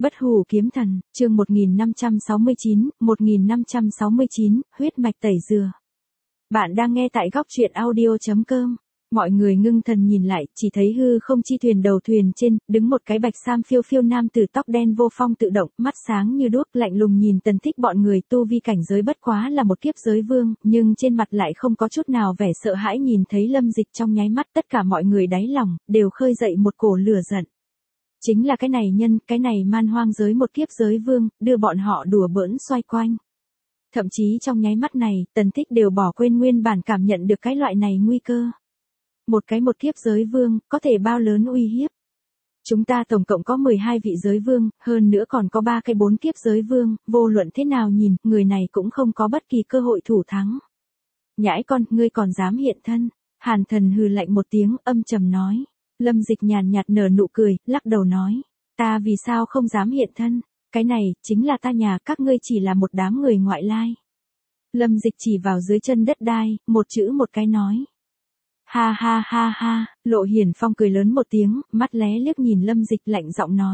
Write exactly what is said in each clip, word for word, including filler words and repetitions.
Bất hủ kiếm thần, chương một nghìn năm trăm sáu mươi chín, một nghìn năm trăm sáu mươi chín, huyết mạch tẩy dừa. Bạn đang nghe tại góc truyện audio chấm com. Mọi người ngưng thần nhìn lại, chỉ thấy hư không chi thuyền đầu thuyền trên, đứng một cái bạch sam phiêu phiêu nam tử tóc đen vô phong tự động, mắt sáng như đuốc, lạnh lùng nhìn Tần Thích bọn người. Tu vi cảnh giới bất quá là một kiếp giới vương, nhưng trên mặt lại không có chút nào vẻ sợ hãi. Nhìn thấy Lâm Dịch trong nháy mắt, tất cả mọi người đáy lòng đều khơi dậy một cổ lửa giận. Chính là cái này nhân, cái này man hoang giới một kiếp giới vương, đưa bọn họ đùa bỡn xoay quanh. Thậm chí trong nháy mắt này, Tần Thích đều bỏ quên nguyên bản cảm nhận được cái loại này nguy cơ. Một cái một kiếp giới vương, có thể bao lớn uy hiếp. Chúng ta tổng cộng có mười hai vị giới vương, hơn nữa còn có ba cái bốn kiếp giới vương, vô luận thế nào nhìn, người này cũng không có bất kỳ cơ hội thủ thắng. Nhãi con, ngươi còn dám hiện thân. Hàn Thần hừ lạnh một tiếng, âm trầm nói. Lâm Dịch nhàn nhạt nở nụ cười, lắc đầu nói. Ta vì sao không dám hiện thân, cái này, chính là ta nhà, các ngươi chỉ là một đám người ngoại lai. Lâm Dịch chỉ vào dưới chân đất đai, một chữ một cái nói. Ha ha ha ha, Lộ Hiển Phong cười lớn một tiếng, mắt lé liếc nhìn Lâm Dịch lạnh giọng nói.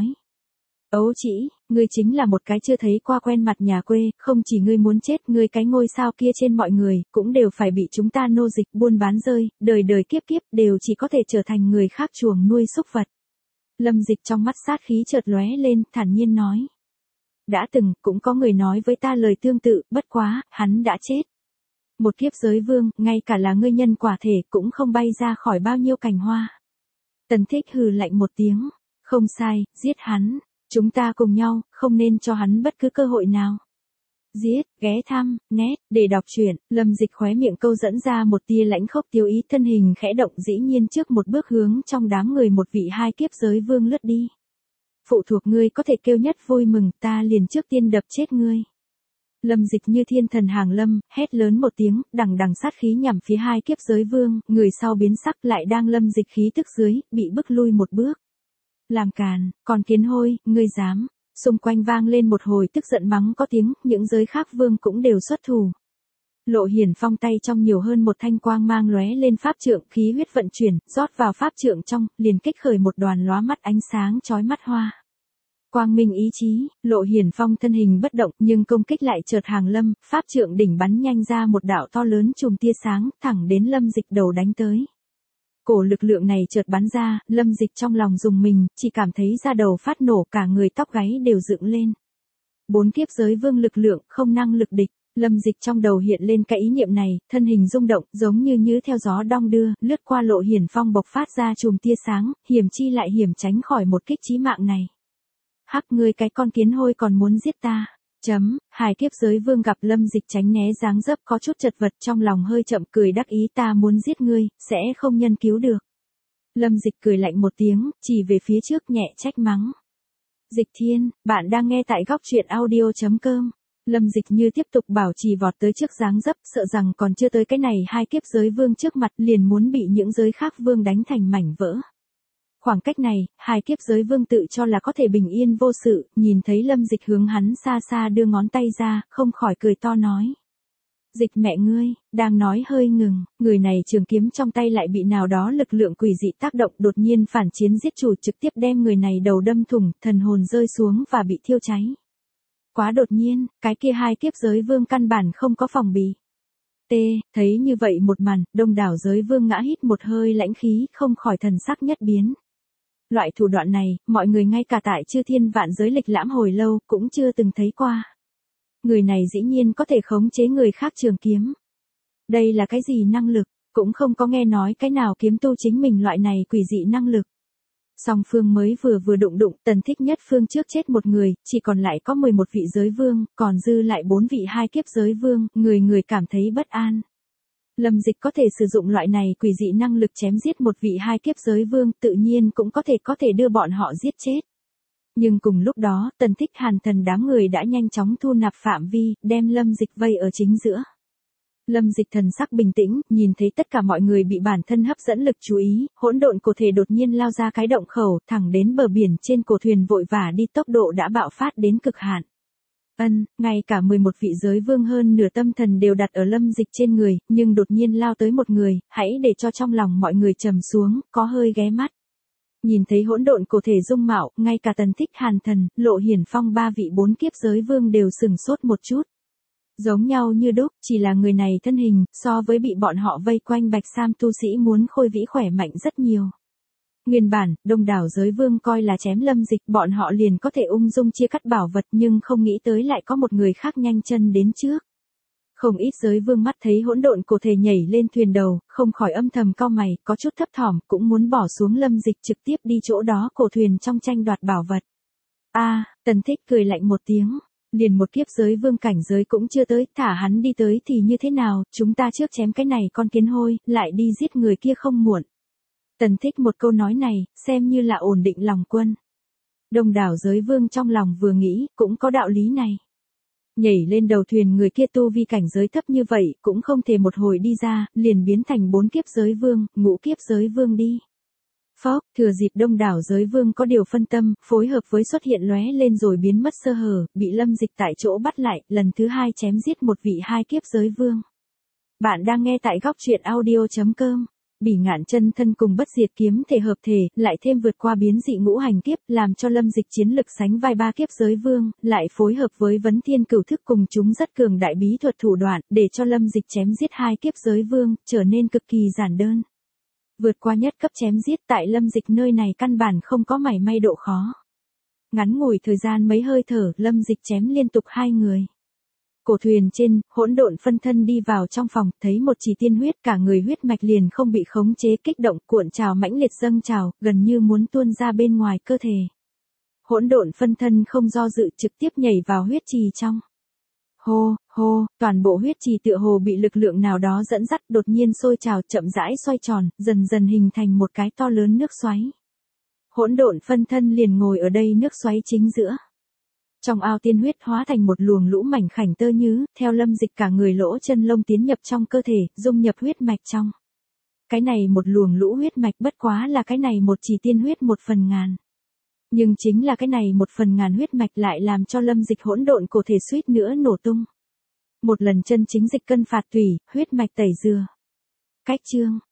Ấu chỉ, ngươi chính là một cái chưa thấy qua quen mặt nhà quê, không chỉ ngươi muốn chết, ngươi cái ngôi sao kia trên mọi người, cũng đều phải bị chúng ta nô dịch buôn bán rơi, đời đời kiếp kiếp đều chỉ có thể trở thành người khác chuồng nuôi súc vật. Lâm Dịch trong mắt sát khí chợt lóe lên, thản nhiên nói. Đã từng, cũng có người nói với ta lời tương tự, bất quá, hắn đã chết. Một kiếp giới vương, ngay cả là ngươi nhân quả thể, cũng không bay ra khỏi bao nhiêu cành hoa. Tần Thích hừ lạnh một tiếng. Không sai, giết hắn. Chúng ta cùng nhau, không nên cho hắn bất cứ cơ hội nào. Giết, ghé thăm, nét, để đọc truyện. Lâm Dịch khóe miệng câu dẫn ra một tia lãnh khốc tiêu ý, thân hình khẽ động dĩ nhiên trước một bước hướng trong đám người một vị hai kiếp giới vương lướt đi. Phụ thuộc ngươi có thể kêu nhất vui mừng, ta liền trước tiên đập chết ngươi. Lâm Dịch như thiên thần hàng lâm, hét lớn một tiếng, đằng đằng sát khí nhằm phía hai kiếp giới vương, người sau biến sắc lại đang Lâm Dịch khí tức dưới, bị bức lui một bước. Làm càn, còn kiến hôi, ngươi dám. Xung quanh vang lên một hồi tức giận mắng có tiếng, những giới khác vương cũng đều xuất thủ. Lộ Hiển Phong tay trong nhiều hơn một thanh quang mang lóe lên pháp trượng, khí huyết vận chuyển, rót vào pháp trượng trong, liền kích khởi một đoàn lóa mắt ánh sáng chói mắt hoa. Quang minh ý chí, Lộ Hiển Phong thân hình bất động nhưng công kích lại chợt hàng lâm, pháp trượng đỉnh bắn nhanh ra một đạo to lớn chùm tia sáng, thẳng đến Lâm Dịch đầu đánh tới. Cổ lực lượng này chợt bắn ra, Lâm Dịch trong lòng rùng mình, chỉ cảm thấy da đầu phát nổ, cả người tóc gáy đều dựng lên. Bốn kiếp giới vương lực lượng, không năng lực địch. Lâm Dịch trong đầu hiện lên cái ý niệm này, thân hình rung động, giống như như theo gió đong đưa, lướt qua Lộ Hiển Phong bộc phát ra chùm tia sáng, hiểm chi lại hiểm tránh khỏi một kích chí mạng này. Hắc, ngươi cái con kiến hôi còn muốn giết ta. Chấm, hai kiếp giới vương gặp Lâm Dịch tránh né dáng dấp có chút chật vật, trong lòng hơi chậm cười đắc ý, ta muốn giết ngươi, sẽ không nhân cứu được. Lâm Dịch cười lạnh một tiếng, chỉ về phía trước nhẹ trách mắng. Dịch Thiên, bạn đang nghe tại góc truyện audio chấm com. Lâm Dịch như tiếp tục bảo trì vọt tới trước dáng dấp, sợ rằng còn chưa tới cái này hai kiếp giới vương trước mặt liền muốn bị những giới khác vương đánh thành mảnh vỡ. Khoảng cách này, hai kiếp giới vương tự cho là có thể bình yên vô sự, nhìn thấy Lâm Dịch hướng hắn xa xa đưa ngón tay ra, không khỏi cười to nói. Dịch mẹ ngươi, đang nói hơi ngừng, người này trường kiếm trong tay lại bị nào đó lực lượng quỷ dị tác động, đột nhiên phản chiến giết chủ, trực tiếp đem người này đầu đâm thủng, thần hồn rơi xuống và bị thiêu cháy. Quá đột nhiên, cái kia hai kiếp giới vương căn bản không có phòng bị. T, thấy như vậy một màn, đông đảo giới vương ngã hít một hơi lãnh khí, không khỏi thần sắc nhất biến. Loại thủ đoạn này, mọi người ngay cả tại chư thiên vạn giới lịch lãm hồi lâu, cũng chưa từng thấy qua. Người này dĩ nhiên có thể khống chế người khác trường kiếm. Đây là cái gì năng lực, cũng không có nghe nói cái nào kiếm tu chính mình loại này quỷ dị năng lực. Song phương mới vừa vừa đụng đụng, Tần Thích nhất phương trước chết một người, chỉ còn lại có mười một vị giới vương, còn dư lại bốn vị hai kiếp giới vương, người người cảm thấy bất an. Lâm Dịch có thể sử dụng loại này quỷ dị năng lực chém giết một vị hai kiếp giới vương, tự nhiên cũng có thể có thể đưa bọn họ giết chết. Nhưng cùng lúc đó, Tần Thích Hàn Thần đám người đã nhanh chóng thu nạp phạm vi, đem Lâm Dịch vây ở chính giữa. Lâm Dịch thần sắc bình tĩnh, nhìn thấy tất cả mọi người bị bản thân hấp dẫn lực chú ý, hỗn độn cổ thể đột nhiên lao ra cái động khẩu, thẳng đến bờ biển trên cổ thuyền vội vã đi, tốc độ đã bạo phát đến cực hạn. Ân, ngay cả mười một vị giới vương hơn nửa tâm thần đều đặt ở Lâm Dịch trên người, nhưng đột nhiên lao tới một người, hãy để cho trong lòng mọi người trầm xuống, có hơi ghé mắt. Nhìn thấy hỗn độn cổ thể dung mạo, ngay cả Tần Thích, Hàn Thần, Lộ Hiển Phong ba vị bốn kiếp giới vương đều sừng sốt một chút. Giống nhau như đúc, chỉ là người này thân hình, so với bị bọn họ vây quanh Bạch Sam tu sĩ muốn khôi vĩ khỏe mạnh rất nhiều. Nguyên bản, đông đảo giới vương coi là chém Lâm Dịch, bọn họ liền có thể ung dung chia cắt bảo vật, nhưng không nghĩ tới lại có một người khác nhanh chân đến trước. Không ít giới vương mắt thấy hỗn độn cổ thể nhảy lên thuyền đầu, không khỏi âm thầm cau mày, có chút thấp thỏm, cũng muốn bỏ xuống Lâm Dịch trực tiếp đi chỗ đó cổ thuyền trong tranh đoạt bảo vật. A, Tần Thích cười lạnh một tiếng, liền một kiếp giới vương cảnh giới cũng chưa tới, thả hắn đi tới thì như thế nào, chúng ta trước chém cái này con kiến hôi, lại đi giết người kia không muộn. Tần Thích một câu nói này, xem như là ổn định lòng quân. Đông đảo giới vương trong lòng vừa nghĩ, cũng có đạo lý này. Nhảy lên đầu thuyền người kia tu vi cảnh giới thấp như vậy, cũng không thể một hồi đi ra, liền biến thành bốn kiếp giới vương, ngũ kiếp giới vương đi. Phốc, thừa dịp đông đảo giới vương có điều phân tâm, phối hợp với xuất hiện lóe lên rồi biến mất sơ hở, bị Lâm Dịch tại chỗ bắt lại, lần thứ hai chém giết một vị hai kiếp giới vương. Bạn đang nghe tại góc truyện audio chấm com. Bỉ Ngạn Chân Thân cùng Bất Diệt Kiếm thể hợp thể, lại thêm vượt qua biến dị ngũ hành kiếp, làm cho Lâm Dịch chiến lực sánh vai ba kiếp giới vương, lại phối hợp với Vấn Thiên Cửu Thức cùng chúng rất cường đại bí thuật thủ đoạn, để cho Lâm Dịch chém giết hai kiếp giới vương, trở nên cực kỳ giản đơn. Vượt qua nhất cấp chém giết tại Lâm Dịch nơi này căn bản không có mảy may độ khó. Ngắn ngủi thời gian mấy hơi thở, Lâm Dịch chém liên tục hai người. Cổ thuyền trên, hỗn độn phân thân đi vào trong phòng, thấy một chỉ tiên huyết, cả người huyết mạch liền không bị khống chế kích động, cuộn trào mãnh liệt dâng trào, gần như muốn tuôn ra bên ngoài cơ thể. Hỗn độn phân thân không do dự trực tiếp nhảy vào huyết trì trong. Hô, hô, toàn bộ huyết trì tựa hồ bị lực lượng nào đó dẫn dắt, đột nhiên sôi trào, chậm rãi xoay tròn, dần dần hình thành một cái to lớn nước xoáy. Hỗn độn phân thân liền ngồi ở đây nước xoáy chính giữa. Trong ao tiên huyết hóa thành một luồng lũ mảnh khảnh tơ nhứ, theo Lâm Dịch cả người lỗ chân lông tiến nhập trong cơ thể, dung nhập huyết mạch trong. Cái này một luồng lũ huyết mạch bất quá là cái này một chỉ tiên huyết một phần ngàn. Nhưng chính là cái này một phần ngàn huyết mạch lại làm cho Lâm Dịch hỗn độn cổ thể suýt nữa nổ tung. Một lần chân chính dịch cân phạt tùy, huyết mạch tẩy dừa. Cách chương,